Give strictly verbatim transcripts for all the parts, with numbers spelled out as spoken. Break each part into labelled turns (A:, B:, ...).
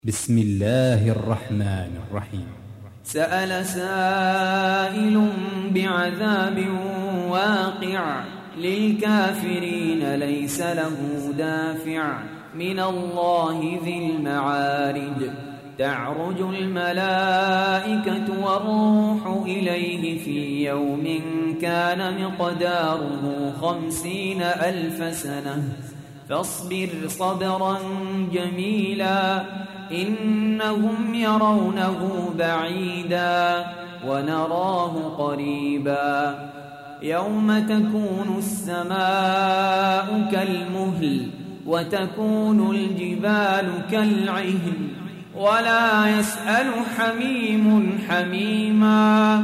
A: بسم الله الرحمن الرحيم.
B: سأل سائل بعذاب واقع للكافرين ليس له دافع من الله ذي المعارج تعرج الملائكة والروح إليه في يوم كان مقداره خمسين ألف سنة فاصبر صبرا جميلا إنهم يرونه بعيدا ونراه قريبا يوم تكون السماء كالمهل وتكون الجبال كالعهن ولا يسأل حميم حميما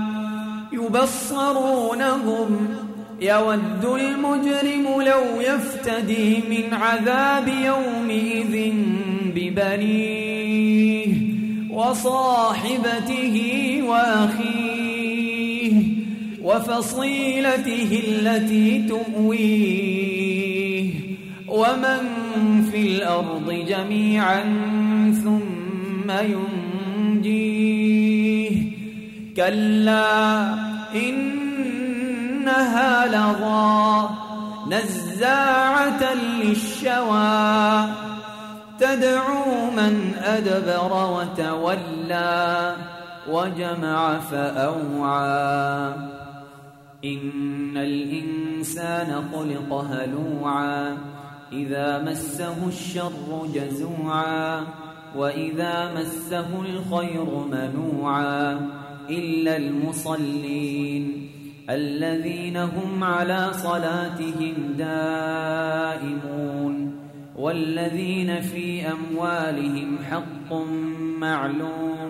B: يبصرونهم يود المجرم لو يفتدي من عذاب يومئذ ببنيه وصاحبته وأخيه وفصيلته التي تؤويه ومن في الأرض جميعا ثم ينجيه كلا إن إنها لظى نزاعة للشوى تدعو من أدبر وتولى وجمع فأوعى إن الإنسان خلق هلوعا إذا مسه الشر جزوعا وإذا مسه الخير منوعا إلا المصلين الذين هم على صلاتهم دائمون والذين في أموالهم حق معلوم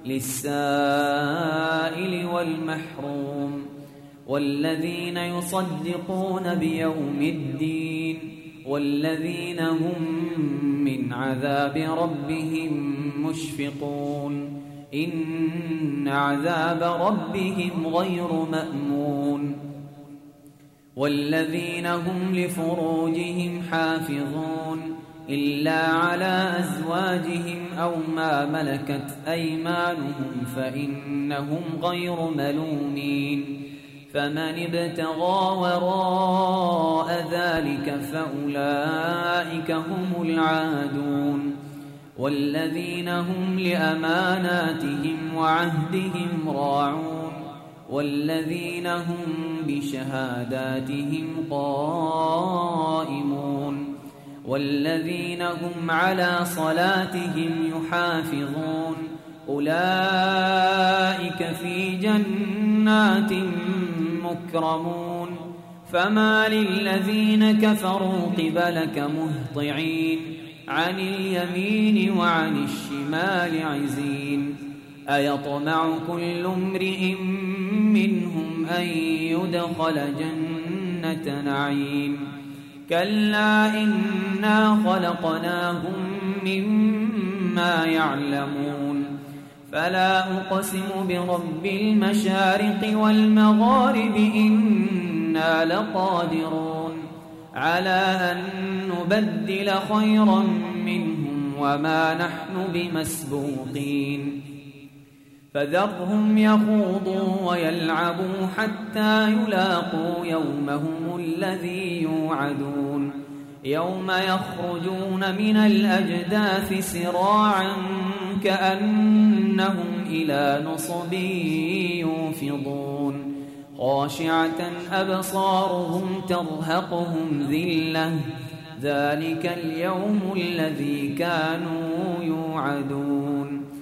B: للسائل والمحروم والذين يصدقون بيوم الدين والذين هم من عذاب ربهم مشفقون إن عذاب ربهم غير مأمون والذين هم لفروجهم حافظون إلا على أزواجهم أو ما ملكت أيمانهم فإنهم غير ملومين فمن ابتغى وراء ذلك فأولئك هم العادون والذين هم لأماناتهم وعهدهم راعون والذين هم بشهاداتهم قائمون والذين هم على صلاتهم يحافظون أولئك في جنات مكرمون فما للذين كفروا قبلك مهطعين عن اليمين وعن الشمال عزين أيطمع كل امرئ منهم أن يدخل جنة نعيم كلا إنا خلقناهم مما يعلمون فلا أقسم برب المشارق والمغارب إنا لقادرون على أن نبدل خيرا منهم وما نحن بمسبوقين فذرهم يخوضوا ويلعبوا حتى يلاقوا يومهم الذي يوعدون يوم يخرجون من الأجداث سراعا كأنهم إلى نصب يوفضون خاشعة أبصارهم ترهقهم ذلة ذلك اليوم الذي كانوا يوعدون